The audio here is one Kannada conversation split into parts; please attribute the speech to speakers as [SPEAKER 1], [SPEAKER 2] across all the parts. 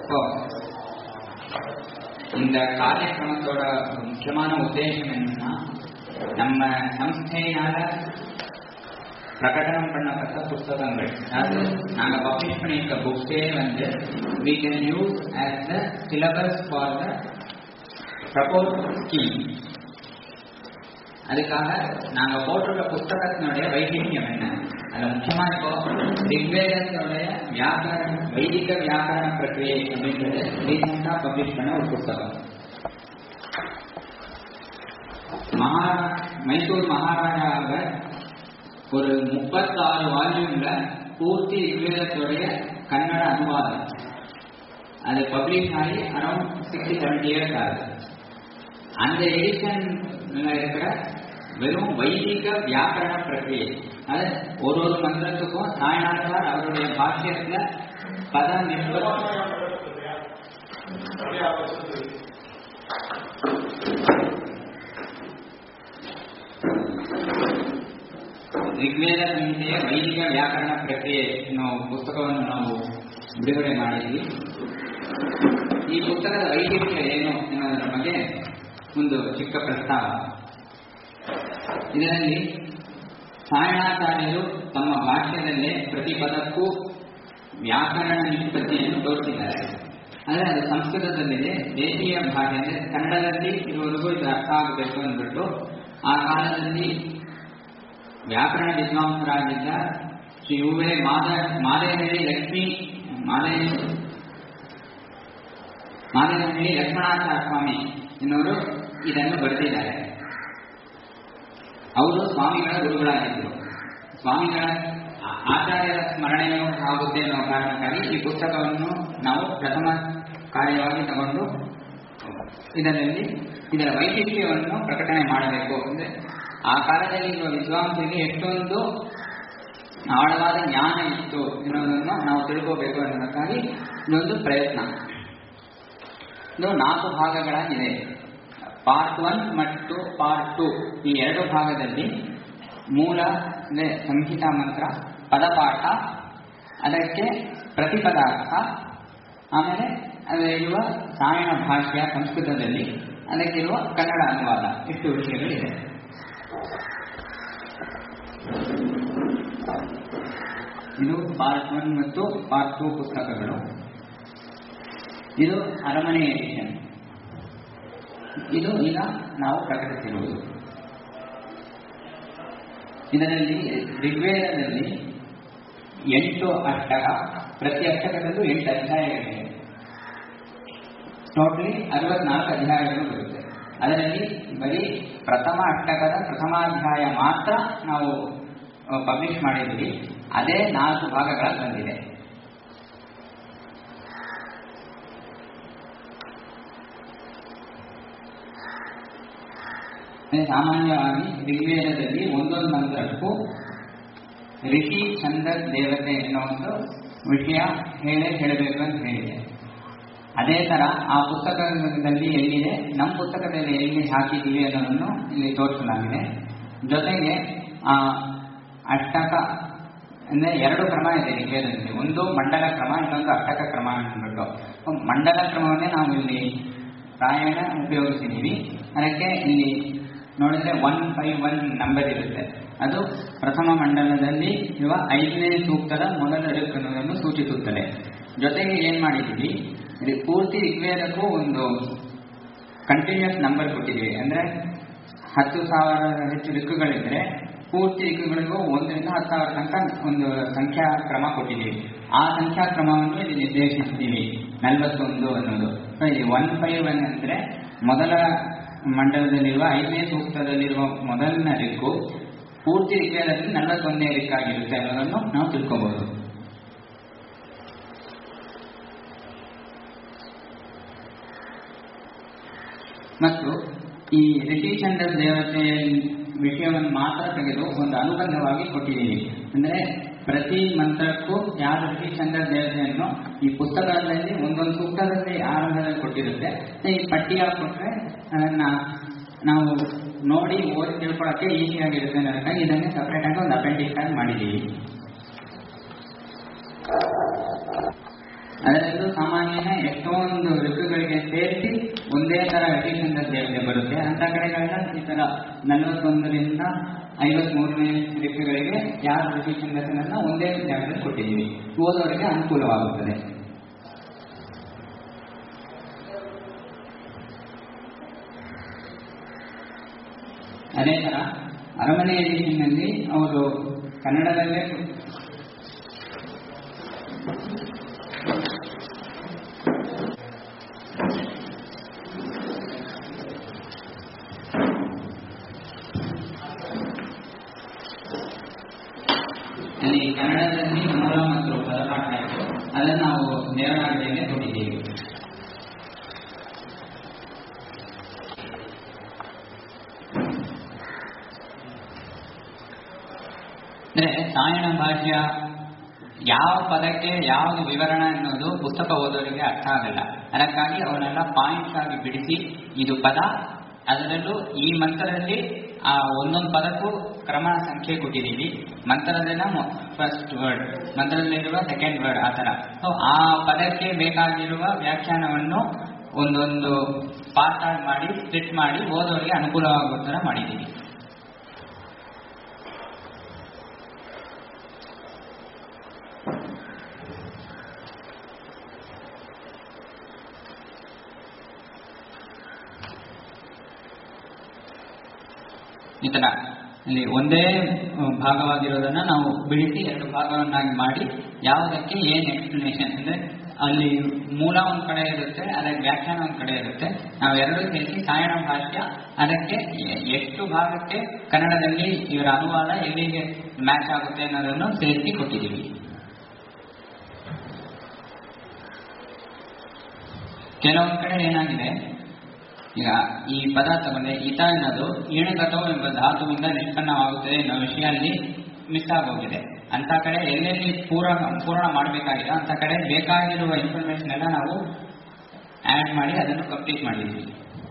[SPEAKER 1] இப்போ இந்த காரியக்கிரமத்தோட முக்கியமான உத்தேசம் என்னன்னா, நம்ம சம்ஸ்தையினால பிரகடனம் பண்ணப்பட்ட புத்தகங்கள், அதாவது நாங்க பப்ளிஷ் பண்ணியிருக்க புக்ஸே வந்து we can use as the syllabus for the proposed scheme. அதுக்காக நாங்க போட்டிருக்க புத்தகத்தினுடைய வைசிஷ்யம் என்ன, அதுல முக்கியமா இப்போ ரிக்வேதத்தோடைய வைதிக வியாக்கரண பிரக்கிரியை அப்படின்றது ரீசெண்டா பப்ளிஷ் பண்ண ஒரு புத்தகம். மைசூர் மகாராஜாவை ஒரு 36 வால்யூம்ல பூர்த்தி ரிக்வேதத்துடைய கன்னட அனுவாதம் அது பப்ளிஷ் ஆகி அரௌண்ட் 60-70 இயர்ஸ் ஆகுது. அந்த எடிஷன் இருக்கிற வெறும் வைதிக வியாக்கரண பிரக்கிரியை, அது ஒரு மந்திரத்துக்கும் சாயநாதர் அவருடைய பாஷ்யத்துல பதம் ಋಗ್ವೇದ ಸಂಹಿತೆಯ ವೈದಿಕ ವ್ಯಾಕರಣ ಪ್ರಕ್ರಿಯೆ ಅನ್ನೋ ಪುಸ್ತಕವನ್ನು ನಾವು ಬಿಡುಗಡೆ ಮಾಡಿದ್ವಿ. ಈ ಪುಸ್ತಕದ ವೈಶಿಷ್ಟ್ಯ ಏನು ಎನ್ನುವುದರ ಬಗ್ಗೆ ಒಂದು ಚಿಕ್ಕ ಪ್ರಸ್ತಾವ. ಇದರಲ್ಲಿ ಸಾಯಣಾಚಾರ್ಯರು ತಮ್ಮ ಭಾಷ್ಯದಲ್ಲೇ ಪ್ರತಿ ಪದಕ್ಕೂ ವ್ಯಾಕರಣ ನಿಷ್ಪತ್ತಿಯನ್ನು ತೋರಿಸಿದ್ದಾರೆ. ಆದರೆ ಅದು ಸಂಸ್ಕೃತದಲ್ಲಿದೆ, ದೇಶೀಯ ಭಾಷೆ ಅಂದರೆ ಕನ್ನಡದಲ್ಲಿ ಇರುವವರೆಗೂ ಇದು ಅರ್ಥ ಆಗಬೇಕು ಅಂದ್ಬಿಟ್ಟು ಆ ಕಾಲದಲ್ಲಿ ವ್ಯಾಕರಣ ವಿದ್ವಾಂಸರಾಗಿದ್ದ ಶ್ರೀ ಯುವೆ ಮಾದೇಹಳ್ಳಿ ಲಕ್ಷ್ಮಣಾಚಾರ್ಯ ಸ್ವಾಮಿ ಎನ್ನುವರು ಇದನ್ನು ಬರೆದಿದ್ದಾರೆ. ಅವರು ಸ್ವಾಮಿಗಳ ಗುರುಗಳಾಗಿದ್ದರು. ಸ್ವಾಮಿಗಳ ಆಚಾರ್ಯರ ಸ್ಮರಣೆಯೂ ಆಗುತ್ತೆ ಅನ್ನೋ ಕಾರಣಕ್ಕಾಗಿ ಈ ಪುಸ್ತಕವನ್ನು ನಾವು ಪ್ರಥಮ ಕಾರ್ಯವಾಗಿ ತಗೊಂಡು ಇದರ ವೈಶಿಷ್ಟ್ಯವನ್ನು ಪ್ರಕಟಣೆ ಮಾಡಬೇಕು. ಅಂದರೆ ಆ ಕಾಲದಲ್ಲಿ ಇರುವ ವಿದ್ವಾಂಸರಿಗೆ ಎಷ್ಟೊಂದು ಆಳವಾದ ಜ್ಞಾನ ಇತ್ತು ಎನ್ನುವುದನ್ನು ನಾವು ತಿಳ್ಕೋಬೇಕು ಅನ್ನೋದಕ್ಕಾಗಿ ಇದೊಂದು ಪ್ರಯತ್ನ. ಇದು 4 ಭಾಗಗಳಾಗಿದೆ. ಪಾರ್ಟ್ 1 ಮತ್ತು ಪಾರ್ಟ್ 2 ಈ 2 ಭಾಗದಲ್ಲಿ ಮೂಲ ಅಂದರೆ ಸಂಹಿತಾ ಮಂತ್ರ, ಪದಪಾಠ, ಅದಕ್ಕೆ ಪ್ರತಿಪದಾರ್ಥ, ಆಮೇಲೆ ಅದರಲ್ಲಿರುವ ಸಾಯಣ ಭಾಷ್ಯ ಸಂಸ್ಕೃತದಲ್ಲಿ, ಅದಕ್ಕಿರುವ ಕನ್ನಡ ಅನುವಾದ, ಇಷ್ಟು ವಿಷಯಗಳಿದೆ. ಇದು ಪಾರ್ಟ್ 1 ಮತ್ತು ಪಾರ್ಟ್ 2 ಪುಸ್ತಕಗಳು. ಇದು ಅರಮನೆ ಎಡಿಷನ್. ಇದು ಈಗ ನಾವು ಪ್ರಕಟಿಸಿರುವುದು. ಇದರಲ್ಲಿ ಋಗ್ವೇದದಲ್ಲಿ 8 ಅಷ್ಟಕ, ಪ್ರತಿ ಅಷ್ಟಕದಲ್ಲೂ 8 ಅಧ್ಯಾಯಗಳಿವೆ. ಟೋಟಲಿ 64 ಅಧ್ಯಾಯಗಳು ಬರುತ್ತೆ. ಅದರಲ್ಲಿ ಬರೀ ಪ್ರಥಮ ಅಷ್ಟಕದ ಪ್ರಥಮಾಧ್ಯಾಯ ಮಾತ್ರ ನಾವು ಪಬ್ಲಿಷ್ ಮಾಡಿದ್ವಿ. ಅದೇ 4 ಭಾಗಗಳಲ್ಲಿ ಬಂದಿದೆ. ಸಾಮಾನ್ಯವಾಗಿ ಋಗ್ವೇದದಲ್ಲಿ ಒಂದೊಂದು ಮಂತ್ರಕ್ಕೂ ಋಷಿ ಛಂದ ದೇವತೆ ಅನ್ನೋ ಒಂದು ವಿಷಯ ಹೇಳಬೇಕು ಅಂತ ಹೇಳಿದೆ. ಅದೇ ತರ ಆ ಪುಸ್ತಕದಲ್ಲಿ ಎಲ್ಲಿದೆ, ನಮ್ಮ ಪುಸ್ತಕದಲ್ಲಿ ಎಲ್ಲಿ ಹಾಕಿದ್ದೀವಿ ಅನ್ನೋದನ್ನು ಇಲ್ಲಿ ತೋರಿಸಲಾಗಿದೆ. ಜೊತೆಗೆ ಆ ಅಷ್ಟಕ ಅಂದ್ರೆ 2 ಕ್ರಮ ಇದೆ ಋಗ್ವೇದದಲ್ಲಿ. ಒಂದು ಮಂಡಲ ಕ್ರಮ, ಇನ್ನೊಂದು ಅಷ್ಟಕ ಕ್ರಮ ಅಂದ್ಬಿಟ್ಟು. ಮಂಡಲ ಕ್ರಮವನ್ನೇ ನಾವು ಇಲ್ಲಿ ಪ್ರಾಯಣ ಉಪಯೋಗಿಸಿದ್ದೀವಿ. ಅದಕ್ಕೆ ಇಲ್ಲಿ ನೋಡಿದ್ರೆ 151 ನಂಬರ್ ಇರುತ್ತೆ. ಅದು ಪ್ರಥಮ ಮಂಡಲದಲ್ಲಿ ಇರುವ 5ನೇ ಸೂಕ್ತದ ಮೊದಲ ಋಕ್ ಅನ್ನೋದನ್ನು ಸೂಚಿಸುತ್ತದೆ. ಜೊತೆಗೆ ಏನ್ ಮಾಡಿದ್ದೀವಿ, ಪೂರ್ತಿ ಋಗ್ವೇದಕ್ಕೂ ಒಂದು ಕಂಟಿನ್ಯೂಸ್ ನಂಬರ್ ಕೊಟ್ಟಿದ್ದೀವಿ. ಅಂದ್ರೆ 10,000 ಹೆಚ್ಚು ಋಕ್ಕುಗಳಿದ್ರೆ ಪೂರ್ತಿ ಋಕ್ಕುಗಳಿಗೂ 1 ರಿಂದ 10,000 ತನಕ ಒಂದು ಸಂಖ್ಯಾ ಕ್ರಮ ಕೊಟ್ಟಿದ್ದೀವಿ. ಆ ಸಂಖ್ಯಾ ಕ್ರಮವನ್ನು ಇಲ್ಲಿ ನಿರ್ದೇಶಿಸಿದ್ದೀವಿ 41 ಅನ್ನೋದು. ಇಲ್ಲಿ 151 ಅಂದ್ರೆ ಮೊದಲ ಮಂಡಲದಲ್ಲಿರುವ 5ನೇ ಸೂಕ್ತದಲ್ಲಿರುವ ಮೊದಲನೇ ಋಕ್ಕು ಪೂರ್ತಿ ಋಗ್ವೇದದಲ್ಲಿ 41ನೇ ಋಕ್ಕಾಗಿರುತ್ತೆ ಅನ್ನೋದನ್ನು ನಾವು ತಿಳ್ಕೋಬಹುದು. ಮತ್ತು ಈ ಋಷಿ ಛಂದ ದೇವತೆ ವಿಷಯವನ್ನು ಮಾತ್ರ ತೆಗೆದು ಒಂದು ಅನುಬಂಧವಾಗಿ ಕೊಟ್ಟಿದ್ದೀವಿ. ಅಂದ್ರೆ ಪ್ರತಿ ಮಂತ್ರಕ್ಕೂ ಯಾವ ಋಷಿ ಛಂದ ದೇವತೆಯನ್ನು ಈ ಪುಸ್ತಕದಲ್ಲಿ ಒಂದೊಂದು ಸೂಕ್ತದಲ್ಲಿ ಆರಂಭದಲ್ಲಿ ಕೊಟ್ಟಿರುತ್ತೆ. ಈ ಪಟ್ಟಿಯಾಗಿ ಕೊಟ್ಟರೆ ಅದನ್ನ ನಾವು ನೋಡಿ ಓದಿ ತಿಳ್ಕೊಳ್ಳೋಕ್ಕೆ ಈಸಿಯಾಗಿರುತ್ತೆ ಅನ್ನೋದಕ್ಕಾಗಿ ಇದನ್ನೇ ಸಪ್ರೇಟ್ ಆಗಿ ಒಂದು ಅಪೆಂಡಿಕ್ಸ್ ಆಗಿ ಮಾಡಿದ್ದೀವಿ. ಅದರಲ್ಲೂ ಸಾಮಾನ್ಯನೇ ಎಷ್ಟೊಂದು ನಂತರ 41ರಿಂದ 53ನೇ ಲಿಪಿಗಳಿಗೆ ಯಾರು ಋಷಿ ಛಂದಸ್ಸನ್ನ ಒಂದೇ ಜಾಗದಲ್ಲಿ ಕೊಟ್ಟಿದ್ದೀವಿ, ಓದೋರಿಗೆ ಅನುಕೂಲವಾಗುತ್ತದೆ. ಅದೇ ತರ ಅರಮನೆ ಎಡಿಷನ್ನಲ್ಲಿ ಅವರು ಕನ್ನಡದಲ್ಲೇ ಅಲ್ಲಿ ಕನ್ನಡದಲ್ಲಿ ಮೂಲ ಮತ್ತು ಪದಪಾಠ ಇತ್ತು, ಅದನ್ನು ನಾವು ದೇವರಾಗಲಿಗೆ ಕೊಟ್ಟಿದ್ದೀವಿ. ಅಂದ್ರೆ ಸಾಯಣ ಭಾಷ್ಯ ಯಾವ ಪದಕ್ಕೆ ಯಾವುದು ವಿವರಣೆ ಅನ್ನೋದು ಪುಸ್ತಕ ಓದೋರಿಗೆ ಅರ್ಥ ಆಗಲ್ಲ. ಅದಕ್ಕಾಗಿ ಅವನ್ನೆಲ್ಲ ಪಾಯಿಂಟ್ಸ್ ಆಗಿ ಬಿಡಿಸಿ ಇದು ಪದ, ಅದರಲ್ಲೂ ಈ ಮಂತ್ರದಲ್ಲಿ ಆ ಒಂದೊಂದು ಪದಕ್ಕೂ ಕ್ರಮ ಸಂಖ್ಯೆ ಕೊಟ್ಟಿದ್ದೀವಿ. ಮಂತ್ರದಲ್ಲ ಫಸ್ಟ್ ವರ್ಡ್, ಮಂತ್ರದಲ್ಲಿರುವ ಸೆಕೆಂಡ್ ವರ್ಡ್, ಆ ಥರ. ಸೊ ಆ ಪದಕ್ಕೆ ಬೇಕಾಗಿರುವ ವ್ಯಾಖ್ಯಾನವನ್ನು ಒಂದೊಂದು ಪಾರ್ಟ್ ಆಗಿ ಮಾಡಿ ಸ್ಪ್ಲಿಟ್ ಮಾಡಿ ಓದೋರಿಗೆ ಅನುಕೂಲವಾಗುವ ಥರ ಮಾಡಿದ್ದೀವಿ. ಈ ತರ ಇಲ್ಲಿ ಒಂದೇ ಭಾಗವಾಗಿರೋದನ್ನ ನಾವು ಬಿಡಿಸಿ 2 ಭಾಗವನ್ನಾಗಿ ಮಾಡಿ ಯಾವುದಕ್ಕೆ ಏನ್ ಎಕ್ಸ್ಪ್ಲನೇಷನ್, ಅಂದ್ರೆ ಅಲ್ಲಿ ಮೂಲ ಒಂದ್ ಕಡೆ ಇರುತ್ತೆ, ಅದಕ್ಕೆ ವ್ಯಾಖ್ಯಾನ ಒಂದ್ ಕಡೆ ಇರುತ್ತೆ. ನಾವು ಎರಡೂ ಸೇರಿಸಿ ಸಾಯಣ ಭಾಷ್ಯ ಅದಕ್ಕೆ ಎಷ್ಟು ಭಾಗಕ್ಕೆ ಕನ್ನಡದಲ್ಲಿ ಇವರ ಅನುವಾದ ಎಲ್ಲಿಗೆ ಮ್ಯಾಚ್ ಆಗುತ್ತೆ ಅನ್ನೋದನ್ನು ಸೇರಿಸಿ ಕೊಟ್ಟಿದ್ದೀವಿ. ಕೆಲವೊಂದು ಕಡೆ ಏನಾಗಿದೆ, ಈಗ ಈ ಪದ ತಗೊಂಡೆ ಈತ ಅನ್ನೋದು ಈಣಗತೋ ಎಂಬ ಧಾತುವಿಂದ ನಿಷ್ಪನ್ನವಾಗುತ್ತದೆ ಅನ್ನೋ ವಿಷಯ ಅಲ್ಲಿ ಮಿಸ್ ಆಗೋಗಿದೆ. ಅಂತ ಕಡೆ ಎಲ್ಲೆಲ್ಲಿ ಪೂರ್ಣ ಮಾಡಬೇಕಾಗಿದೆ ಅಂತ ಕಡೆ ಬೇಕಾಗಿರುವ ಇನ್ಫಾರ್ಮೇಶನ್ ಎಲ್ಲ ನಾವು ಆಡ್ ಮಾಡಿ ಅದನ್ನು ಕಂಪ್ಲೀಟ್ ಮಾಡಿದ್ದೀವಿ.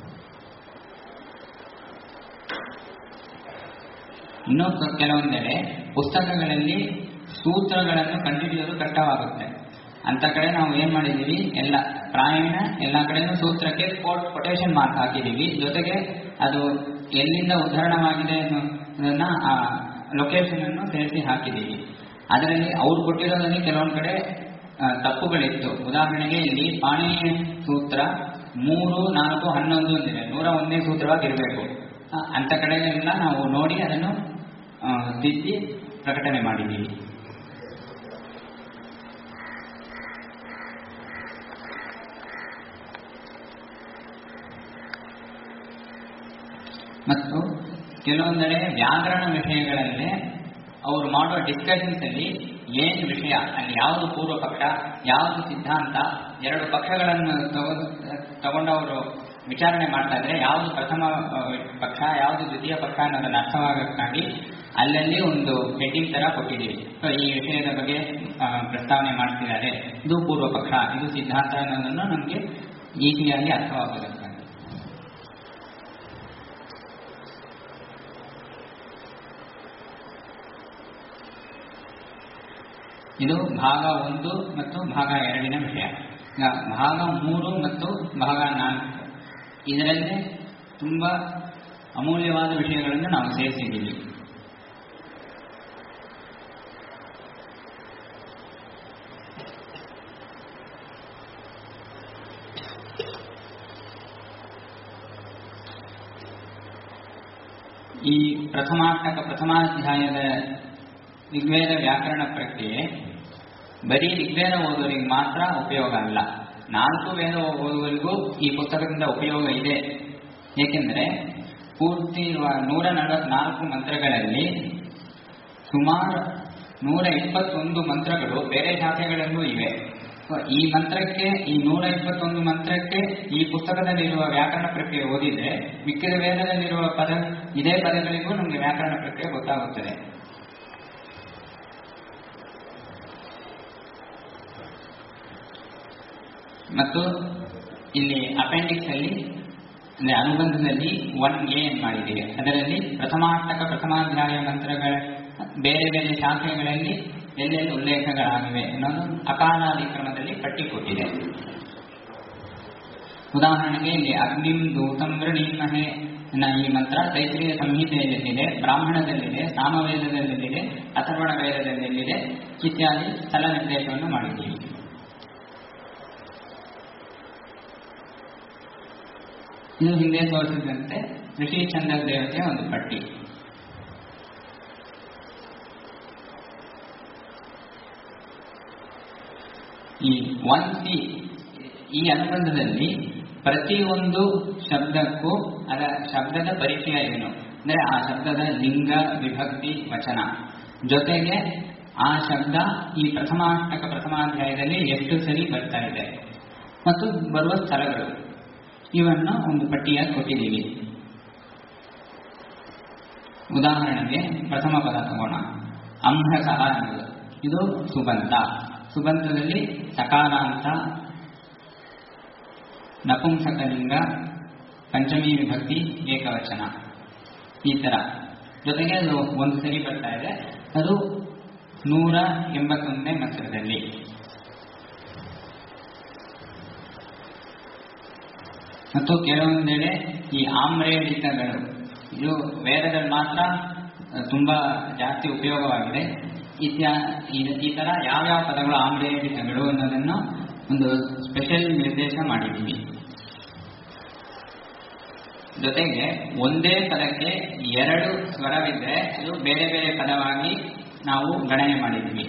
[SPEAKER 1] ಇನ್ನು ಕೆಲವೊಂದೆಡೆ ಪುಸ್ತಕಗಳಲ್ಲಿ ಸೂತ್ರಗಳನ್ನು ಕಂಡುಹಿಡಿಯೋದು ಕಷ್ಟವಾಗುತ್ತೆ. ಅಂತ ಕಡೆ ನಾವು ಏನ್ ಮಾಡಿದೀವಿ, ಎಲ್ಲ ಪ್ರಾಯಣ ಎಲ್ಲ ಕಡೆನೂ ಸೂತ್ರಕ್ಕೆ ಕೊಟೇಶನ್ ಮಾರ್ಕ್ ಹಾಕಿದೀವಿ. ಜೊತೆಗೆ ಅದು ಎಲ್ಲಿಂದ ಉದ್ಧರಣವಾಗಿದೆ ಅನ್ನೋದನ್ನ ಆ ಲೊಕೇಶನ್ ಅನ್ನು ಸೇರಿಸಿ ಹಾಕಿದೀವಿ. ಅದರಲ್ಲಿ ಅವ್ರು ಕೊಟ್ಟಿರೋದ್ರಲ್ಲಿ ಕೆಲವೊಂದು ಕಡೆ ತಪ್ಪುಗಳಿತ್ತು. ಉದಾಹರಣೆಗೆ ಇಲ್ಲಿ ಪಾಣಿನಿಯ ಸೂತ್ರ 3, 4, 11 ಅಂದಿದೆ, 101ನೇ ಸೂತ್ರವಾಗಿರ್ಬೇಕು. ಅಂತ ಕಡೆಗೆಲ್ಲ ನಾವು ನೋಡಿ ಅದನ್ನು ತಿದ್ದಿ ಪ್ರಕಟಣೆ ಮಾಡಿದ್ದೀವಿ. ಮತ್ತು ಕೆಲವೊಂದೆಡೆ ವ್ಯಾಕರಣ ವಿಷಯಗಳಲ್ಲೇ ಅವರು ಮಾಡುವ ಡಿಸ್ಕಷನ್ಸ್ ಅಲ್ಲಿ ಏನು ವಿಷಯ, ಅಲ್ಲಿ ಯಾವುದು ಪೂರ್ವ ಪಕ್ಷ, ಯಾವುದು ಸಿದ್ಧಾಂತ, 2 ಪಕ್ಷಗಳನ್ನು ತಗೊಂಡವರು ವಿಚಾರಣೆ ಮಾಡ್ತಾ ಇದ್ರೆ ಯಾವುದು ಪ್ರಥಮ ಪಕ್ಷ, ಯಾವುದು ದ್ವಿತೀಯ ಪಕ್ಷ ಅನ್ನೋದನ್ನು ಅರ್ಥವಾಗಕ್ಕಾಗಿ ಅಲ್ಲಲ್ಲಿ ಒಂದು ಹೆಡ್ಡಿಂಗ್ ತರ ಕೊಟ್ಟಿದ್ದೀವಿ. ಸೊ ಈ ವಿಷಯದ ಬಗ್ಗೆ ಪ್ರಸ್ತಾವನೆ ಮಾಡ್ತಿದ್ದಾರೆ, ಇದು ಪೂರ್ವ ಪಕ್ಷ, ಇದು ಸಿದ್ಧಾಂತ ಅನ್ನೋದನ್ನು ನಮಗೆ ಈಸಿಯಾಗಿ ಅರ್ಥವಾಗಬೇಕು. ಇದು ಭಾಗ 1 ಮತ್ತು ಭಾಗ 2ನ ವಿಷಯ. ಭಾಗ 3 ಮತ್ತು ಭಾಗ 4 ಇದರಲ್ಲಿ ತುಂಬಾ ಅಮೂಲ್ಯವಾದ ವಿಷಯಗಳನ್ನು ನಾವು ಸೇರಿಸಿದ್ದೀವಿ. ಈ ಪ್ರಥಮಾಧ್ಯಾಯದ ಋಗ್ವೇದ ವ್ಯಾಕರಣ ಪ್ರಕ್ರಿಯೆ ಬರೀ ಋಗ್ವೇದ ಓದುವರಿಗೆ ಮಾತ್ರ ಉಪಯೋಗ ಅಲ್ಲ, 4 ವೇದ ಓದುವರಿಗೂ ಈ ಪುಸ್ತಕದಿಂದ ಉಪಯೋಗ ಇದೆ. ಏಕೆಂದರೆ ಪೂರ್ತಿ 144 ಮಂತ್ರಗಳಲ್ಲಿ ಸುಮಾರು 121 ಮಂತ್ರಗಳು ಬೇರೆ ಶಾಖೆಗಳಲ್ಲೂ ಇವೆ. ಈ ಮಂತ್ರಕ್ಕೆ, ಈ 121 ಮಂತ್ರಕ್ಕೆ ಈ ಪುಸ್ತಕದಲ್ಲಿರುವ ವ್ಯಾಕರಣ ಪ್ರಕ್ರಿಯೆ ಓದಿದ್ರೆ ಮಿಕ್ಕಿದ ವೇದದಲ್ಲಿರುವ ಇದೇ ಪದಗಳಿಗೂ ನಮಗೆ ವ್ಯಾಕರಣ ಪ್ರಕ್ರಿಯೆ ಗೊತ್ತಾಗುತ್ತದೆ. ಮತ್ತು ಇಲ್ಲಿ ಅಪೆಂಡಿಕ್ಸ್ ಅಲ್ಲಿ ಅಂದ್ರೆ ಅನುಬಂಧದಲ್ಲಿ 1A ಮಾಡಿದ್ದೀವಿ. ಅದರಲ್ಲಿ ಪ್ರಥಮಾಧ್ಯಾಯ ಮಂತ್ರಗಳ ಬೇರೆ ಬೇರೆ ಶಾಖೆಗಳಲ್ಲಿ ಎಲ್ಲೆಲ್ಲಿ ಉಲ್ಲೇಖಗಳಾಗಿವೆ ಅನ್ನೋದು ಅಕಾಲಾದಿ ಕ್ರಮದಲ್ಲಿ ಪಟ್ಟಿ ಕೊಟ್ಟಿದೆ. ಉದಾಹರಣೆಗೆ ಇಲ್ಲಿ ಅಗ್ನಿಂ ದೂತಂ ವೃಣೀಮಹೆ ಈ ಮಂತ್ರ ತೈತ್ರಿಯ ಸಂಹಿತೆಯಲ್ಲಿದೆ, ಬ್ರಾಹ್ಮಣದಲ್ಲಿದೆ, ಸಾಮವೇದದಲ್ಲಿದೆ, ಅಥರ್ವಣ ವೇದದಲ್ಲಿದೆ ಇತ್ಯಾದಿ ಸ್ಥಳ ನಿರ್ದೇಶವನ್ನು ಮಾಡಿದ್ದೀವಿ. ಇದು ಹಿಂದೆ ತೋರಿಸಿದಂತೆ ಋಷಿ ಚಂದ್ರ ದೇವತೆಯ ಒಂದು ಪಟ್ಟಿ. ಈ 1C ಈ ಅನುಬಂಧದಲ್ಲಿ ಪ್ರತಿಯೊಂದು ಶಬ್ದಕ್ಕೂ ಅದರ ಶಬ್ದದ ಪರಿಚಯ ಏನು ಅಂದರೆ ಆ ಶಬ್ದದ ಲಿಂಗ, ವಿಭಕ್ತಿ, ವಚನ, ಜೊತೆಗೆ ಆ ಶಬ್ದ ಈ ಪ್ರಥಮಾಷ್ಟಕ ಪ್ರಥಮಾಧ್ಯಾಯದಲ್ಲಿ ಎಷ್ಟು ಸರಿ ಬರ್ತಾ ಇದೆ ಮತ್ತು ಬರುವ ಸ್ಥಳಗಳು, ಇವನ್ನು ಒಂದು ಪಟ್ಟಿಯಾಗಿ ಕೊಟ್ಟಿದ್ದೀವಿ. ಉದಾಹರಣೆಗೆ ಪ್ರಥಮ ಪದ ತಗೋಣ. ಅಂಹಸಹ ಅನ್ನೋದು ಇದು ಸುಬಂತ. ಸುಬಂತದಲ್ಲಿ ಸಕಾರಾಂತ, ನಪುಂಸಕಲಿಂಗ, ಪಂಚಮಿ ವಿಭಕ್ತಿ, ಏಕವಚನ, ಈ ತರ. ಜೊತೆಗೆ ಅದು ಒಂದು ಸರಿ ಬರ್ತಾ ಇದೆ, ಅದು 181ನೇ ಮಂತ್ರದಲ್ಲಿ. ಮತ್ತು ಕೆಲವೊಂದೆಡೆ ಈ ಆಮ್ರೇಡಿತಗಳು, ಇದು ವೇದದಲ್ಲಿ ಮಾತ್ರ ತುಂಬಾ ಜಾಸ್ತಿ ಉಪಯೋಗವಾಗಿದೆ. ಈ ತರ ಯಾವ್ಯಾವ ಪದಗಳು ಆಮ್ರೇಡಿತಗಳು ಅನ್ನೋದನ್ನು ಒಂದು ಸ್ಪೆಷಲ್ ನಿರ್ದೇಶ ಮಾಡಿದ್ದೀವಿ. ಜೊತೆಗೆ ಒಂದೇ ಪದಕ್ಕೆ 2 ಸ್ವರವಿದ್ದರೆ ಅದು ಬೇರೆ ಬೇರೆ ಪದವಾಗಿ ನಾವು ಗಣನೆ ಮಾಡಿದ್ದೀವಿ.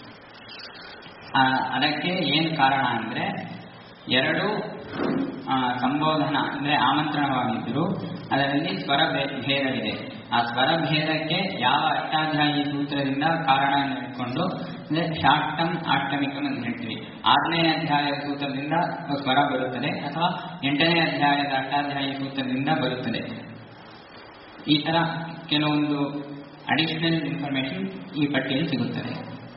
[SPEAKER 1] ಅದಕ್ಕೆ ಏನು ಕಾರಣ ಅಂದರೆ 2 ಸಂಬೋಧನ ಅಂದರೆ ಆಮಂತ್ರಣವಾಗಿದ್ದರೂ ಅದರಲ್ಲಿ ಸ್ವರ ಭೇದವಿದೆ. ಆ ಸ್ವರ ಭೇದಕ್ಕೆ ಯಾವ ಅಷ್ಟಾಧ್ಯಾಯಿ ಸೂತ್ರದಿಂದ ಕಾರಣ ಇಟ್ಕೊಂಡು ಅಂದರೆ ಶಾಷ್ಟಂ ಅಷ್ಟಮಿಕಂ ಅಂತ ಹೇಳ್ತೀವಿ. 6ನೇ ಅಧ್ಯಾಯದ ಸೂತ್ರದಿಂದ ಸ್ವರ ಬರುತ್ತದೆ ಅಥವಾ 8ನೇ ಅಧ್ಯಾಯದ ಅಷ್ಟಾಧ್ಯಾಯಿ ಸೂತ್ರದಿಂದ ಬರುತ್ತದೆ. ಈ ತರ ಕೆಲವೊಂದು ಅಡಿಷನಲ್ ಇನ್ಫಾರ್ಮೇಶನ್ ಈ ಪಟ್ಟಿಯಲ್ಲಿ ಸಿಗುತ್ತದೆ.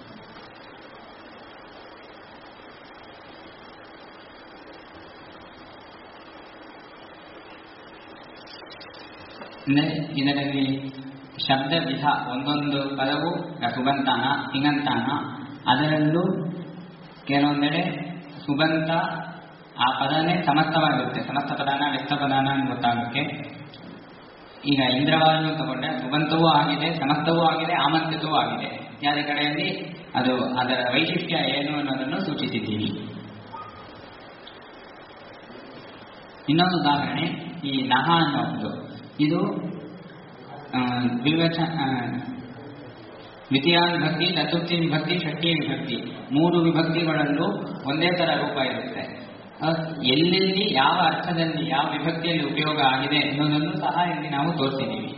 [SPEAKER 1] ಇದರಲ್ಲಿ ಶಬ್ದ ವಿಧ, ಒಂದೊಂದು ಪದವು ಸುಬಂತಾನ, ತಿಂಗಂತಾನ, ಅದರಲ್ಲೂ ಕೆಲವೊಂದೆಡೆ ಸುಬಂತ ಆ ಪದನೇ ಸಮಸ್ತವಾಗಿರುತ್ತೆ. ಸಮಸ್ತ ಪದಾನ ವ್ಯಕ್ತ ಪದಾನ ಗೊತ್ತಾಗಕ್ಕೆ. ಈಗ ಇಂದ್ರವಾಯು ತಗೊಂಡ್ರೆ ಸುಬಂತವೂ ಆಗಿದೆ, ಸಮಸ್ತವೂ ಆಗಿದೆ, ಆಮಂತ್ರಿತವೂ ಆಗಿದೆ. ಯಾರ ಕಡೆಯಲ್ಲಿ ಅದು ಅದರ ವೈಶಿಷ್ಟ್ಯ ಏನು ಅನ್ನೋದನ್ನು ಸೂಚಿಸಿದ್ದೀವಿ. ಇನ್ನೊಂದು ಉದಾಹರಣೆ ಈ ನಹ ಅನ್ನೋದು. ಇದು ದ್ವಿತೀಯ ವಿಭಕ್ತಿ, ಚತುರ್ಥಿ ವಿಭಕ್ತಿ, ಷಷ್ಠಿ ವಿಭಕ್ತಿ 3 ವಿಭಕ್ತಿಗಳಲ್ಲೂ ಒಂದೇ ತರ ರೂಪ ಇರುತ್ತೆ. ಎಲ್ಲೆಲ್ಲಿ ಯಾವ ಅರ್ಥದಲ್ಲಿ ಯಾವ ವಿಭಕ್ತಿಯಲ್ಲಿ ಉಪಯೋಗ ಆಗಿದೆ ಅನ್ನೋದನ್ನು ಸಹ ಇಲ್ಲಿ ನಾವು ತೋರಿಸಿದ್ದೀವಿ.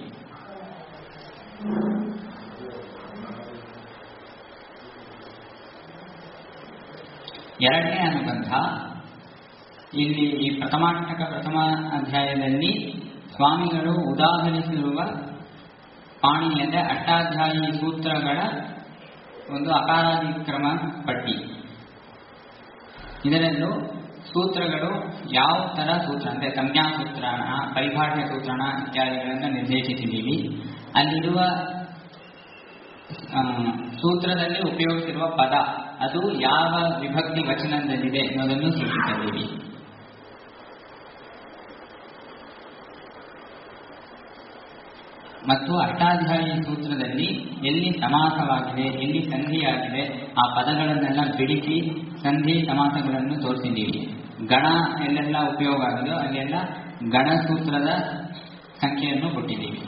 [SPEAKER 1] ಎರಡನೇ ಅನುಬಂಧ ಇಲ್ಲಿ ಈ ಪ್ರಥಮಾಷ್ಟಕ ಪ್ರಥಮ ಅಧ್ಯಾಯದಲ್ಲಿ ಸ್ವಾಮಿಗಳು ಉದಾಹರಿಸಿರುವ ಪಾಣಿಯದ ಅಷ್ಟಾಧ್ಯಾಯಿ ಸೂತ್ರಗಳ ಒಂದು ಅಕಾರಾದಿಕ್ರಮ ಪಟ್ಟಿ. ಇದರಲ್ಲೂ ಸೂತ್ರಗಳು ಯಾವ ತರ ಸೂತ್ರ ಅಂದರೆ ಸಂಜ್ಞಾ ಸೂತ್ರಣ, ಪರಿಭಾಷೆ ಸೂತ್ರಣ ಇತ್ಯಾದಿಗಳನ್ನು ನಿರ್ದೇಶಿಸಿದ್ದೀವಿ. ಅಲ್ಲಿರುವ ಸೂತ್ರದಲ್ಲಿ ಉಪಯೋಗಿಸಿರುವ ಪದ ಅದು ಯಾವ ವಿಭಕ್ತಿ ವಚನದಲ್ಲಿದೆ ಅನ್ನೋದನ್ನು ಸೂಚಿಸಿದ್ದೀವಿ. ಮತ್ತು ಅಷ್ಟಾಧ್ಯಾಯಿ ಸೂತ್ರದಲ್ಲಿ ಎಲ್ಲಿ ಸಮಾಸವಾಗಿದೆ, ಎಲ್ಲಿ ಸಂಧಿಯಾಗಿದೆ, ಆ ಪದಗಳನ್ನೆಲ್ಲ ಬಿಡಿಸಿ ಸಂಧಿ ಸಮಾಸಗಳನ್ನು ತೋರಿಸಿದ್ದೀವಿ. ಗಣ ಎಲ್ಲೆಲ್ಲ ಉಪಯೋಗ ಆಗಿದೆಯೋ ಅಲ್ಲೆಲ್ಲ ಗಣ ಸೂತ್ರದ ಸಂಖ್ಯೆಯನ್ನು ಕೊಟ್ಟಿದ್ದೀವಿ.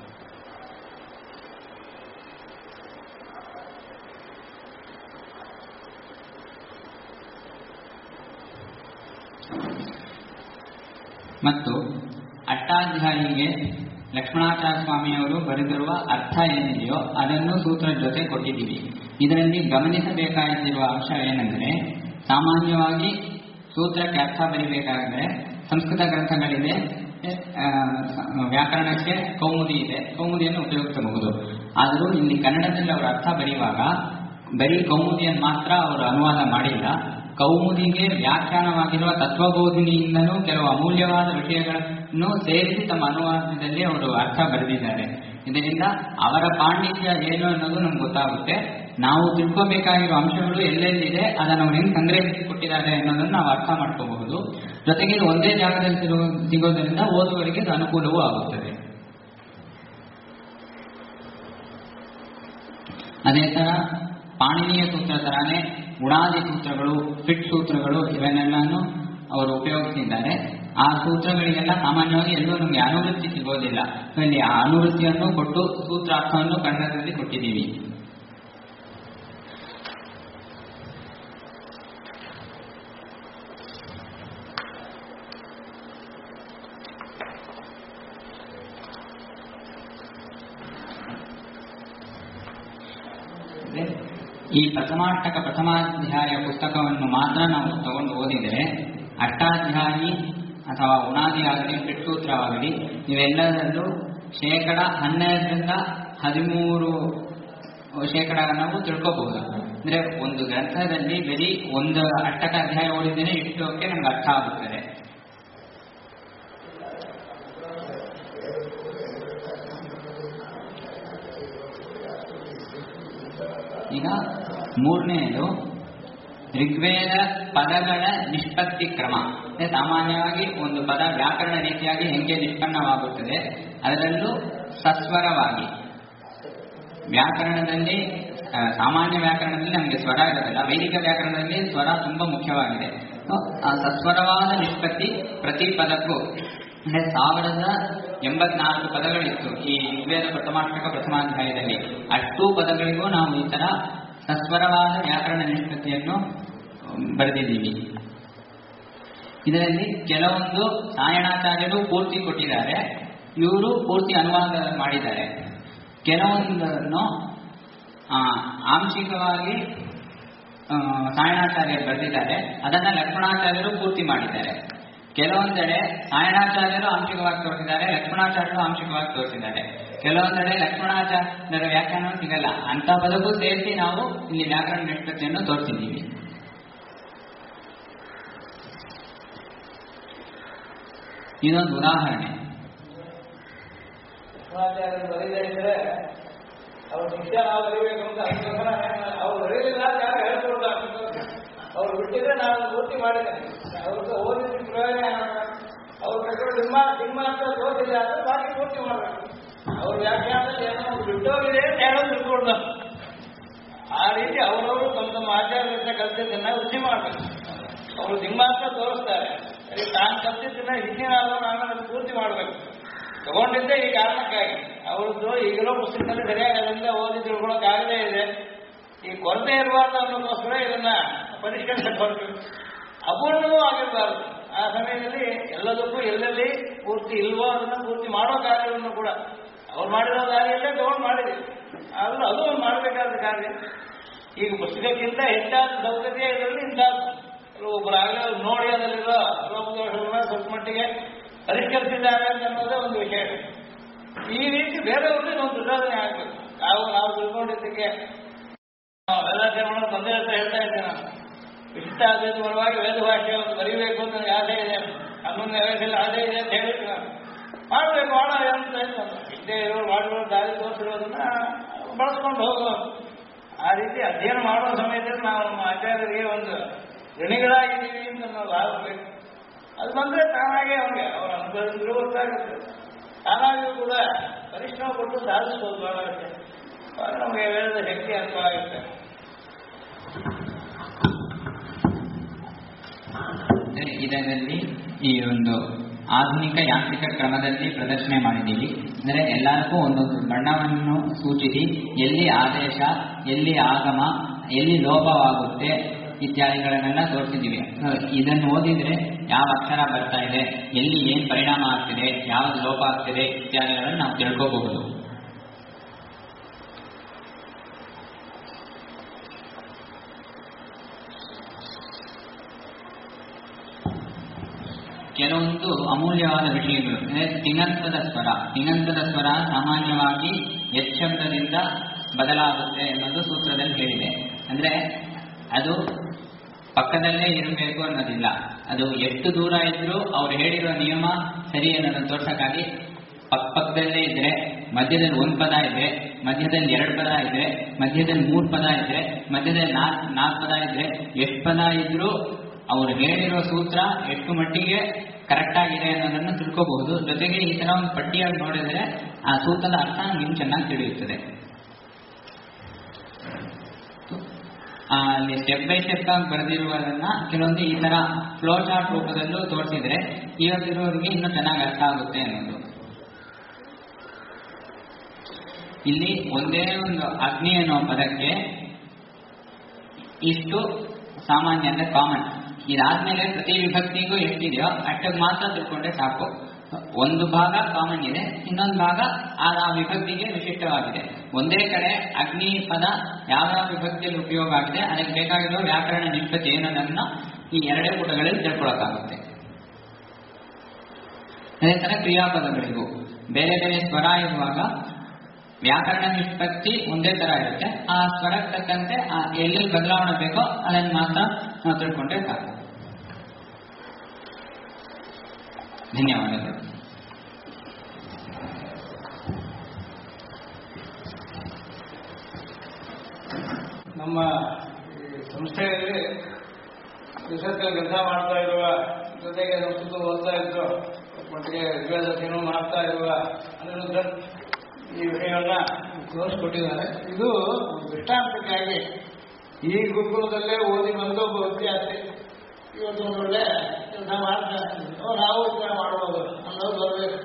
[SPEAKER 1] ಮತ್ತು ಅಷ್ಟಾಧ್ಯಾಯಿಗೆ ಲಕ್ಷ್ಮಣಾಚಾರ್ಯ ಸ್ವಾಮಿಯವರು ಬರೆದಿರುವ ಅರ್ಥ ಏನಿದೆಯೋ ಅದನ್ನು ಸೂತ್ರದ ಜೊತೆ ಕೊಟ್ಟಿದ್ದೀವಿ. ಇದರಲ್ಲಿ ಗಮನಿಸಬೇಕಾಗಿರುವ ಅಂಶ ಏನೆಂದರೆ, ಸಾಮಾನ್ಯವಾಗಿ ಸೂತ್ರಕ್ಕೆ ಅರ್ಥ ಬರೀಬೇಕಾದರೆ ಸಂಸ್ಕೃತ ಗ್ರಂಥಗಳಿದೆ, ವ್ಯಾಕರಣಕ್ಕೆ ಕೌಮುದಿ ಇದೆ, ಕೌಮುದಿಯನ್ನು ಉಪಯೋಗಿಸಬಹುದು. ಆದರೂ ಇಲ್ಲಿ ಕನ್ನಡದಲ್ಲಿ ಅವರ ಅರ್ಥ ಬರೆಯುವಾಗ ಬರೀ ಕೌಮುದಿಯನ್ನು ಮಾತ್ರ ಅವರು ಅನುವಾದ ಮಾಡಿಲ್ಲ. ಕೌಮುದಿಗೆ ವ್ಯಾಖ್ಯಾನವಾಗಿರುವ ತತ್ವಬೋಧಿನಿಯಿಂದಲೂ ಕೆಲವು ಅಮೂಲ್ಯವಾದ ವಿಷಯಗಳನ್ನು ಸೇರಿಸಿ ತಮ್ಮ ಅನುವಾದದಲ್ಲಿ ಅವರು ಅರ್ಥ ಬರೆದಿದ್ದಾರೆ. ಇದರಿಂದ ಅವರ ಪಾಂಡಿತ್ಯ ಏನು ಅನ್ನೋದು ನಮ್ಗೆ ಗೊತ್ತಾಗುತ್ತೆ. ನಾವು ತಿಳ್ಕೋಬೇಕಾಗಿರೋ ಅಂಶಗಳು ಎಲ್ಲೆಲ್ಲಿದೆ ಅದನ್ನು ಅವ್ರು ಹೆಂಗೆ ಸಂಗ್ರಹಿಸಿ ಕೊಟ್ಟಿದ್ದಾರೆ ಅನ್ನೋದನ್ನು ನಾವು ಅರ್ಥ ಮಾಡ್ಕೋಬಹುದು. ಜೊತೆಗೆ ಇದು ಒಂದೇ ಜಾಗದಲ್ಲಿ ಸಿಗೋದ್ರಿಂದ ಓದುವರಿಗೆ ಇದು ಅನುಕೂಲವೂ ಆಗುತ್ತದೆ. ಅದೇ ತರ ಪಾಣಿನಿಯ ಸೂತ್ರ ತರಾನೇ ಗುಣಾದಿ ಸೂತ್ರಗಳು, ಫಿಟ್ ಸೂತ್ರಗಳು ಇವನ್ನೆಲ್ಲಾನು ಅವರು ಉಪಯೋಗಿಸಿದ್ದಾರೆ. ಆ ಸೂತ್ರಗಳಿಗೆಲ್ಲ ಸಾಮಾನ್ಯವಾಗಿ ಎಲ್ಲೂ ನಮಗೆ ಅನುವೃತ್ತಿ ಸಿಗೋದಿಲ್ಲ. ಇಲ್ಲಿ ಆ ಅನುವೃತ್ತಿಯನ್ನು ಕೊಟ್ಟು ಸೂತ್ರಾರ್ಥವನ್ನು ಕನ್ನಡದಲ್ಲಿ ಕೊಟ್ಟಿದ್ದೀವಿ. ಈ ಪ್ರಥಮಾಷ್ಟಕ ಪ್ರಥಮಾಧ್ಯಾಯ ಪುಸ್ತಕವನ್ನು ಮಾತ್ರ ನಾವು ತಗೊಂಡು ಓದಿದರೆ ಅಷ್ಟಾಧ್ಯಾಯಿ ಅಥವಾ ಉಣಾದಿ ಆಗಲಿ ಪಿಟ್ಟೂತ್ರವಾಗಲಿ ಇವೆಲ್ಲದರಲ್ಲೂ 12% 13% ನಾವು ತಿಳ್ಕೋಬಹುದು. ಅಂದ್ರೆ ಒಂದು ಗ್ರಂಥದಲ್ಲಿ ಬರೀ ಒಂದು ಅಷ್ಟಕ ಅಧ್ಯಾಯ ಓದಿದ್ರೆ ಇಷ್ಟಕ್ಕೆ ನಮ್ಗೆ ಅರ್ಥ ಆಗುತ್ತದೆ. ಈಗ ಮೂರನೆಯದು ಋಗ್ವೇದ ಪದಗಳ ನಿಷ್ಪತ್ತಿ ಕ್ರಮ. ಸಾಮಾನ್ಯವಾಗಿ ಒಂದು ಪದ ವ್ಯಾಕರಣ ರೀತಿಯಾಗಿ ಹೆಂಗೆ ನಿಷ್ಪನ್ನವಾಗುತ್ತದೆ, ಅದರಲ್ಲೂ ಸಸ್ವರವಾಗಿ. ವ್ಯಾಕರಣದಲ್ಲಿ ಸಾಮಾನ್ಯ ವ್ಯಾಕರಣದಲ್ಲಿ ನಮಗೆ ಸ್ವರ ಇರೋದಿಲ್ಲ, ವೈದಿಕ ವ್ಯಾಕರಣದಲ್ಲಿ ಸ್ವರ ತುಂಬಾ ಮುಖ್ಯವಾಗಿದೆ. ಆ ಸಸ್ವರವಾದ ನಿಷ್ಪತ್ತಿ ಪ್ರತಿ ಪದಕ್ಕೂ ಅಂದ್ರೆ 1084 ಪದಗಳಿತ್ತು ಈ ಋಗ್ವೇದ ಪ್ರಥಮಾಷ್ಟಕ ಪ್ರಥಮಾಧ್ಯಾಯದಲ್ಲಿ. ಅಷ್ಟೂ ಪದಗಳಿಗೂ ನಾವು ಈ ತರ ಸಸ್ವರವಾದ ವ್ಯಾಕರಣ ನಿಷ್ಪತ್ತಿಯನ್ನು ಬರೆದಿದ್ದೀವಿ. ಇದರಲ್ಲಿ ಕೆಲವೊಂದು ಸಾಯಣಾಚಾರ್ಯರು ಪೂರ್ತಿ ಕೊಟ್ಟಿದ್ದಾರೆ, ಇವರು ಪೂರ್ತಿ ಅನುವಾದ ಮಾಡಿದ್ದಾರೆ. ಕೆಲವೊಂದನ್ನು ಆಂಶಿಕವಾಗಿ ಸಾಯಣಾಚಾರ್ಯರು ಬರೆದಿದ್ದಾರೆ, ಅದನ್ನ ಲಕ್ಷ್ಮಣಾಚಾರ್ಯರು ಪೂರ್ತಿ ಮಾಡಿದ್ದಾರೆ. ಕೆಲವೊಂದೆಡೆ ಸಾಯಣಾಚಾರ್ಯರು ಆಂಶಿಕವಾಗಿ ತೋರಿಸಿದ್ದಾರೆ, ಲಕ್ಷ್ಮಣಾಚಾರ್ಯರು ಆಂಶಿಕವಾಗಿ ತೋರಿಸಿದ್ದಾರೆ. ಕೆಲವೊಂದೆಡೆ ಲಕ್ಷ್ಮಣಾಚಾರ್ಯರ ವ್ಯಾಖ್ಯಾನ ಸಿಗಲ್ಲ, ಅಂತ ಪದಕ್ಕೂ ಸೇರಿಸಿ ನಾವು ಇಲ್ಲಿ ವ್ಯಾಕರಣ ನಿಷ್ಪತ್ತಿಯನ್ನು ತೋರಿಸಿದ್ದೀವಿ. ಇದೊಂದು ಉದಾಹರಣೆ.
[SPEAKER 2] ಅವ್ರ ಶಿಕ್ಷೆ ನಾವು ಬರೀಬೇಕು ಅಂತ ಅವ್ರು ಬರೀಲಿಲ್ಲ, ಅವ್ರು ಬಿಟ್ಟಿದ್ರೆ ನಾನು ಪೂರ್ತಿ ಮಾಡಿದ್ದೇನೆ. ಅವ್ರಿಗೆ ಓದಿದ ಪ್ರಯೋಜನ ಅವ್ರ ನಿಮ್ಮ ಅಂತ ಓದಿಲ್ಲ ಅಂದ್ರೆ ಬಾಕಿ ಪೂರ್ತಿ ಮಾಡಬೇಕು. ಅವ್ರ ವ್ಯಾಖ್ಯಾನದಲ್ಲಿ ಏನೋ ಬಿಟ್ಟೋಗಿದೆ ಅಂತ ಹೇಳೋದು ತಿಳ್ಕೊಳ್ದ. ಆ ರೀತಿ ಅವರವರು ತಮ್ಮ ಆಚಾರ್ಯರಿಂದ ಕಲ್ತಿದ್ದನ್ನ ರುಚಿ ಮಾಡಬೇಕು. ಅವರು ನಿಮ್ಮ ಅಂತ ತೋರಿಸ್ತಾರೆ, ತಾನು ಕಲ್ತಿದ್ದನ್ನ ಹಿಂದಿನ ನಾನು ಪೂರ್ತಿ ಮಾಡಬೇಕು. ತಗೊಂಡಿದ್ದೆ ಈ ಕಾರಣಕ್ಕಾಗಿ. ಅವ್ರದ್ದು ಈಗಿರೋ ಪುಸ್ತಕದಲ್ಲಿ ಸರಿಯಾಗಿ ಅದರಿಂದ ಓದಿ ತಿಳ್ಕೊಳ್ಳೋಕ್ಕಾಗದೇ ಇದೆ. ಈ ಕೊರತೆ ಇರಬಾರ್ದು ಅನ್ನೋದಕ್ಕೋಸ್ಕರ ಇದನ್ನ ಪರಿಷ್ಕರಿಸಕ್ಕೆ ಹೊರಟು ಅಪೂರ್ಣವೂ ಆಗಿರಬಾರ್ದು. ಆ ಸಮಯದಲ್ಲಿ ಎಲ್ಲದಕ್ಕೂ ಎಲ್ಲೆಲ್ಲಿ ಪೂರ್ತಿ ಇಲ್ವೋ ಅದನ್ನ ಪೂರ್ತಿ ಮಾಡೋ ಕಾರ್ಯವನ್ನು ಕೂಡ ಅವ್ರು ಮಾಡಿರೋ ಕಾರ್ಯಲ್ಲೇ ತಗೊಂಡು ಮಾಡಿದ್ವಿ. ಆದ್ರೂ ಅದು ಒಂದು ಮಾಡಬೇಕಾದ ಕಾರ್ಯ. ಈಗ ಪುಸ್ತಕಕ್ಕಿಂತ ಹೆಚ್ಚಾದ ಸೌಕರ್ಯ ಇದರಲ್ಲಿ ಇಂಥದ್ದು. ಒಬ್ಬರಾಗಲೇ ನೋಡಿ ಅದರಲ್ಲಿರೋ ಲೋಪದೋಷಗಳನ್ನ ಸ್ವಲ್ಪ ಮಟ್ಟಿಗೆ ಪರಿಷ್ಕರಿಸಿದ್ದಾರೆ ಅಂತ ಅನ್ನೋದೇ ಒಂದು ವಿಷಯ. ಈ ರೀತಿ ಬೇರೆಯವ್ರಿಗೆ ಒಂದು ದುರ್ಯೋಧನೆ ಆಗಬೇಕು. ನಾವು ತಿಳ್ಕೊಂಡಿದ್ದಕ್ಕೆ ವೇದಾಧ್ಯಯನ ತಂದೆ ಅಂತ ಹೇಳ್ತಾ ಇದ್ದೆ. ನಾನು ವಿಶಿಷ್ಟಾದ್ವೈತ ಪರವಾಗಿ ವೇದ ಭಾಷೆ ಒಂದು ಬರೀಬೇಕು ಅಂತ ನನಗೆ ಆಸೆ ಇದೆ. 11ನೇ ವಯಸ್ಸಲ್ಲಿ ಆಸೆ ಇದೆ ಅಂತ ಹೇಳಿದ್ರು. ನಾನು ಮಾಡಬೇಕು ಮಾಡೋಣ ಅಂತ ಇದ್ದೇ ಇರೋರು ಮಾಡಿರೋ ದಾರಿ ತೋರಿಸಿರೋದನ್ನ ಬಳಸ್ಕೊಂಡು ಹೋಗೋ. ಆ ರೀತಿ ಅಧ್ಯಯನ ಮಾಡುವ ಸಮಯದಲ್ಲಿ ನಾವು ನಮ್ಮ ಆಚಾರ್ಯರಿಗೆ ಒಂದು ಋಣಿಗಳಾಗಿದ್ದೀವಿ ಅಂತ ನಾವು ಆಗಬೇಕು. ಅದು ಬಂದ್ರೆ ತಾನಾಗೆ ಅವ್ರಿಗೆ ಅವರ ಅನುಭವದಿಂದಲೂ ಗೊತ್ತಾಗುತ್ತೆ. ತಾನಾಗಿಯೂ ಕೂಡ ಪರಿಶ್ರಮ ಕೊಟ್ಟು ಸಾಧಿಸ್ಬೋದು. ಬಹಳ ನಮಗೆ ವೇದದ ಶಕ್ತಿ ಅರ್ಥವಾಗುತ್ತೆ.
[SPEAKER 1] ಇದರಲ್ಲಿ ಈ ಒಂದು ಆಧುನಿಕ ಯಾಂತ್ರಿಕ ಕ್ರಮದಲ್ಲಿ ಪ್ರದರ್ಶನ ಮಾಡಿದ್ದೀವಿ. ಅಂದರೆ ಎಲ್ಲರಿಗೂ ಒಂದೊಂದು ಬಣ್ಣವನ್ನು ಸೂಚಿಸಿ ಎಲ್ಲಿ ಆದೇಶ, ಎಲ್ಲಿ ಆಗಮ, ಎಲ್ಲಿ ಲೋಪವಾಗುತ್ತೆ ಇತ್ಯಾದಿಗಳನ್ನೆಲ್ಲ ತೋರಿಸಿದ್ದೀವಿ. ಇದನ್ನು ಓದಿದ್ರೆ ಯಾವ ಅಕ್ಷರ ಬರ್ತಾ ಇದೆ, ಎಲ್ಲಿ ಏನ್ ಪರಿಣಾಮ ಆಗ್ತಿದೆ, ಯಾವ್ದು ಲೋಪ ಆಗ್ತಿದೆ ಇತ್ಯಾದಿಗಳನ್ನು ನಾವು ತಿಳ್ಕೋಬಹುದು. ಕೆಲವೊಂದು ಅಮೂಲ್ಯವಾದ ವಿಷಯಗಳು. ತಿಂಗಂತದ ಸ್ವರ ಸಾಮಾನ್ಯವಾಗಿ ಎಚ್ ಶಬ್ದದಿಂದ ಬದಲಾಗುತ್ತೆ ಅನ್ನೋದು ಸೂತ್ರದಲ್ಲಿ ಹೇಳಿದೆ. ಅಂದ್ರೆ ಅದು ಪಕ್ಕದಲ್ಲೇ ಇರಬೇಕು ಅನ್ನೋದಿಲ್ಲ. ಅದು ಎಷ್ಟು ದೂರ ಇದ್ರೂ ಅವ್ರು ಹೇಳಿರೋ ನಿಯಮ ಸರಿ ಅನ್ನೋದನ್ನು ತೋರ್ಸಕ್ಕಾಗಿ ಪಕ್ಕದಲ್ಲೇ ಇದ್ರೆ, ಮಧ್ಯದಲ್ಲಿ 1 ಪದ ಇದೆ, ಮಧ್ಯದಲ್ಲಿ 2 ಪದ ಇದೆ, ಮಧ್ಯದಲ್ಲಿ 3 ಪದ ಇದೆ, ಮಧ್ಯದಲ್ಲಿ 4 ಪದ ಇದ್ರೆ ಎಷ್ಟು ಪದ ಇದ್ರೂ ಅವರು ಹೇಳಿರೋ ಸೂತ್ರ ಎಷ್ಟು ಮಟ್ಟಿಗೆ ಕರೆಕ್ಟ್ ಆಗಿದೆ ಅನ್ನೋದನ್ನು ತಿಳ್ಕೋಬಹುದು. ಜೊತೆಗೆ ಈ ತರ ಒಂದು ಪಟ್ಟಿಯಾಗಿ ನೋಡಿದರೆ ಆ ಸೂತ್ರದ ಅರ್ಥ ನಿಮ್ಗೆ ಚೆನ್ನಾಗಿ ತಿಳಿಯುತ್ತದೆ. ಅಲ್ಲಿ ಸ್ಟೆಪ್ ಬೈ ಸ್ಟೆಪ್ ಆಗಿ ಬರೆದಿರುವುದನ್ನ ಕೆಲವೊಂದು ಈ ತರ ಫ್ಲೋ ಚಾರ್ಟ್ ರೂಪದಲ್ಲೂ ತೋರಿಸಿದ್ರೆ ಇವತ್ತಿರೋರಿಗೆ ಇನ್ನೂ ಚೆನ್ನಾಗಿ ಅರ್ಥ ಆಗುತ್ತೆ ಅನ್ನೋದು. ಇಲ್ಲಿ ಒಂದೇ ಒಂದು ಅಗ್ನಿ ಅನ್ನೋ ಪದಕ್ಕೆ ಇಷ್ಟು ಸಾಮಾನ್ಯ ಅಂದ್ರೆ ಕಾಮನ್. ಇದಾದ್ಮೇಲೆ ಪ್ರತಿ ವಿಭಕ್ತಿಗೂ ಎಷ್ಟಿದೆಯೋ ಅಷ್ಟಕ್ಕೆ ಮಾತ್ರ ತಿಳ್ಕೊಂಡ್ರೆ ಸಾಕು. ಒಂದು ಭಾಗ ಕಾಮನ್ ಇದೆ, ಇನ್ನೊಂದು ಭಾಗ ಆ ವಿಭಕ್ತಿಗೆ ವಿಶಿಷ್ಟವಾಗಿದೆ. ಒಂದೇ ಕಡೆ ಅಗ್ನಿ ಪದ ಯಾವ್ಯಾವ ವಿಭಕ್ತಿಯಲ್ಲಿ ಉಪಯೋಗ ಆಗಿದೆ, ಅದಕ್ಕೆ ಬೇಕಾಗಿರುವ ವ್ಯಾಕರಣ ನಿಷ್ಪತ್ತಿ ಏನೋದನ್ನು ಈ ಎರಡೇ ಪುಟಗಳಲ್ಲಿ ತಿಳ್ಕೊಳಕ್ಕಾಗುತ್ತೆ. ಅದೇ ತರ ಕ್ರಿಯಾಪದಗಳಿಗೂ ಬೇರೆ ಬೇರೆ ಸ್ವರ ಇರುವಾಗ ವ್ಯಾಕರಣ ನಿಷ್ಪತ್ತಿ ಒಂದೇ ತರ ಇರುತ್ತೆ. ಆ ಸ್ವರಕ್ಕೆ ತಕ್ಕಂತೆ ಎಲ್ಲಿ ಬದಲಾವಣೆ ಬೇಕೋ ಅದನ್ನು ಮಾತ್ರ ನಾವು ತಿಳ್ಕೊಂಡ್ರೆ ಸಾಕು. ಧನ್ಯವಾದಗಳು.
[SPEAKER 2] ನಮ್ಮ ಸಂಸ್ಥೆಯಲ್ಲಿ ರಿಸರ್ಚ್ ಕೆಲಸ ಮಾಡ್ತಾ ಇರುವ ಜೊತೆಗೆ ಸಂಸ್ಕೃತ ಓದ್ತಾ ಇದ್ರು ಒಟ್ಟಿಗೆ ರಿಸರ್ಚ್ ಮಾಡ್ತಾ ಇರುವ ಅನಿರುದ್ಧನ್ ಈ ವಿಷಯವನ್ನ ತೋರಿಸ್ಕೊಟ್ಟಿದ್ದಾರೆ. ಇದು ದೃಷ್ಟಾಂತಕ್ಕಾಗಿ ಈ ಗುರುಕುಲದಲ್ಲೇ ಓದಿ ಬಂದ ಒಬ್ಬ ವಿದ್ಯಾರ್ಥಿ ಇವತ್ತು ಒಂದು ಒಳ್ಳೆ ಕೆಲಸ ಮಾಡ್ತಾರೆ, ನಾವು ಇದನ್ನ ಮಾಡಬಹುದು ಅನ್ನೋದು ಬರಬೇಕು.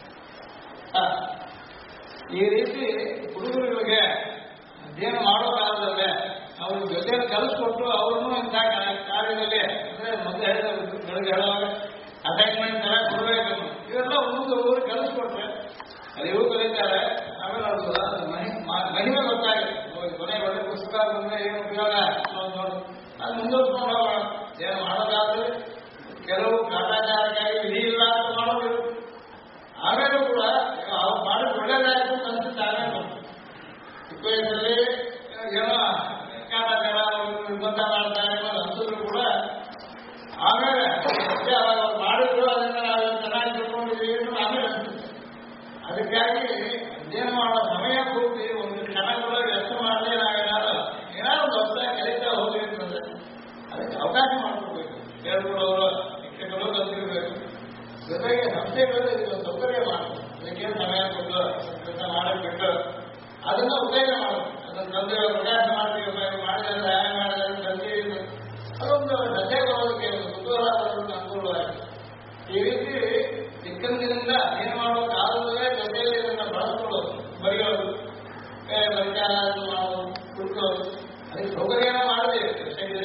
[SPEAKER 2] ಈ ರೀತಿ ಹುಡುಗರುಗಳಿಗೆ ಅಧ್ಯಯನ ಮಾಡೋ ಕಾಲದಲ್ಲೇ ಅವ್ರ ಜೊತೆಯಲ್ಲಿ ಕಲಿಸ್ಕೊಟ್ಟು ಅವ್ರನ್ನೂ ಇಂಥ ಕಾರ್ಯದಲ್ಲಿ ಅಂದ್ರೆ ಮೊದಲು ಹೇಳಿದ ಹೇಳುವಾಗ ಅಸೈನ್ಮೆಂಟ್ ತರ ಕೊಡಬೇಕು. ಇವೆಲ್ಲ ಒಂದು ಊರು ಕಲಿಸ್ಕೊಟ್ರೆ ಅದು ಇವರು ಕಲಿತಾರೆ. ಆಮೇಲೆ ಅದು ಮಹಿಮೆ ಗೊತ್ತಾಗುತ್ತೆ. ಕೊನೆ ಒಳ್ಳೆ ಪುಸ್ತಕ ಬಂದ್ರೆ ಏನು ಉಪಯೋಗ ನೋಡು, ಅದು ಮುಂದುವರ್ಸ್ಕೊಂಡು ಹೋಗೋಣ. ಏನು ಮಾಡೋದಾದ್ರೆ ಕೆಲವು ಕಾಟಾಚಾರಕ್ಕಾಗಿ ವಿಧಿ ಇಲ್ಲ ಅಂತ ಮಾಡೋದು. ಆಮೇಲೂ ಕೂಡ ಅವ್ರು ಮಾಡಿದ್ರೆ ಒಳ್ಳೇದಾಯ್ತು ಅಂತ ಅನ್ಸುತ್ತೆ. ಆಮೇಲೆ ಚಿಕ್ಕ ವಯಸ್ಸಲ್ಲಿ ಏನೋ ಕಾಟಾಚಾರ ನಿರ್ಬಂಧ ಮಾಡ್ತಾರೆ ಅನ್ನೋದು ಅನ್ಸಿದ್ರು ಕೂಡ ಆಮೇಲೆ ಅವ್ರು ಮಾಡಿದ್ರು ಅದನ್ನ ನಾವು ಚೆನ್ನಾಗಿ ತಿಳ್ಕೊಂಡಿದ್ದೀವಿ ಅನ್ನೋ ಆಮೇಲೆ ಅನ್ಸುತ್ತೆ. ಅದಕ್ಕಾಗಿ ಅಧ್ಯಯನ ಮಾಡೋ ಸಮಯ ಪೂರ್ತಿ ಒಂದು ಕ್ಷಣ ಕೂಡ ವ್ಯರ್ಥ ಮಾಡದೆ ನಾವೇನಾದ್ರು ಒಂದು ಹೊಸ ಕಲಿತಾ ಹೋಗ್ಲಿ ಅಂತಂದ್ರೆ ಅದಕ್ಕೆ ಅವಕಾಶ ಮಾಡ್ಕೊಡ್ಬೇಕು. ಹೇಳ್ಕೊಡೋರು ಶಿಕ್ಷಕರು ಕಲ್ತಿರ್ಬೇಕು. ಜೊತೆಗೆ ಸಂಸ್ಥೆಗಳು ಇದೊಂದು ಸೌಕರ್ಯ ಮಾಡಬೇಕು. ಅದಕ್ಕೇನು ಸಮಯ ಕೊಟ್ಟು ಕೆಲಸ ಮಾಡಕ್ ಬಿಟ್ಟು ಅದನ್ನ ಉಪಯೋಗ ಮಾಡಬೇಕು. ಅದನ್ನು ತಂದೆ ಪ್ರಕಾಶ ಮಾಡ್ತೀವಿ ಮಾಡಿದ್ರೆ ಸಹಾಯ ಮಾಡಿದ್ರೆ ತಂದೆ ಅದೊಂದು ರಜೆ ಬರೋದಕ್ಕೆ ಒಂದು ಕುತೂಹಲ ಬರೋದಕ್ಕೆ ಅನುಕೂಲವಾಗಿದೆ. ಈ ರೀತಿ ಚಿಕ್ಕಂದಿನಿಂದ ಏನು ಮಾಡೋ ಕಾಲದಲ್ಲೇ ಜೊತೆಯಲ್ಲಿ ಇದನ್ನ ಬಳಸ್ಕೊಳ್ಳೋದು, ಬರೆಯೋದು, ಪರಿಚಾರ ಮಾಡೋದು, ಕುಡ್ಕೋದು, ಅದಕ್ಕೆ ಸೌಕರ್ಯನ ಮಾಡಿದೆ.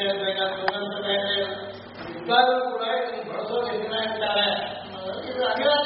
[SPEAKER 2] ಬೇಕಾದ್ರೂ ಇದ್ದಾದ್ರೂ ಕೂಡ ಇದನ್ನು ಬಳಸೋದು ಎಷ್ಟು ಜನ ಇರ್ತಾರೆ ಅನ್ನೋದು ಇದು ಅನಿವಾರ್ಯ.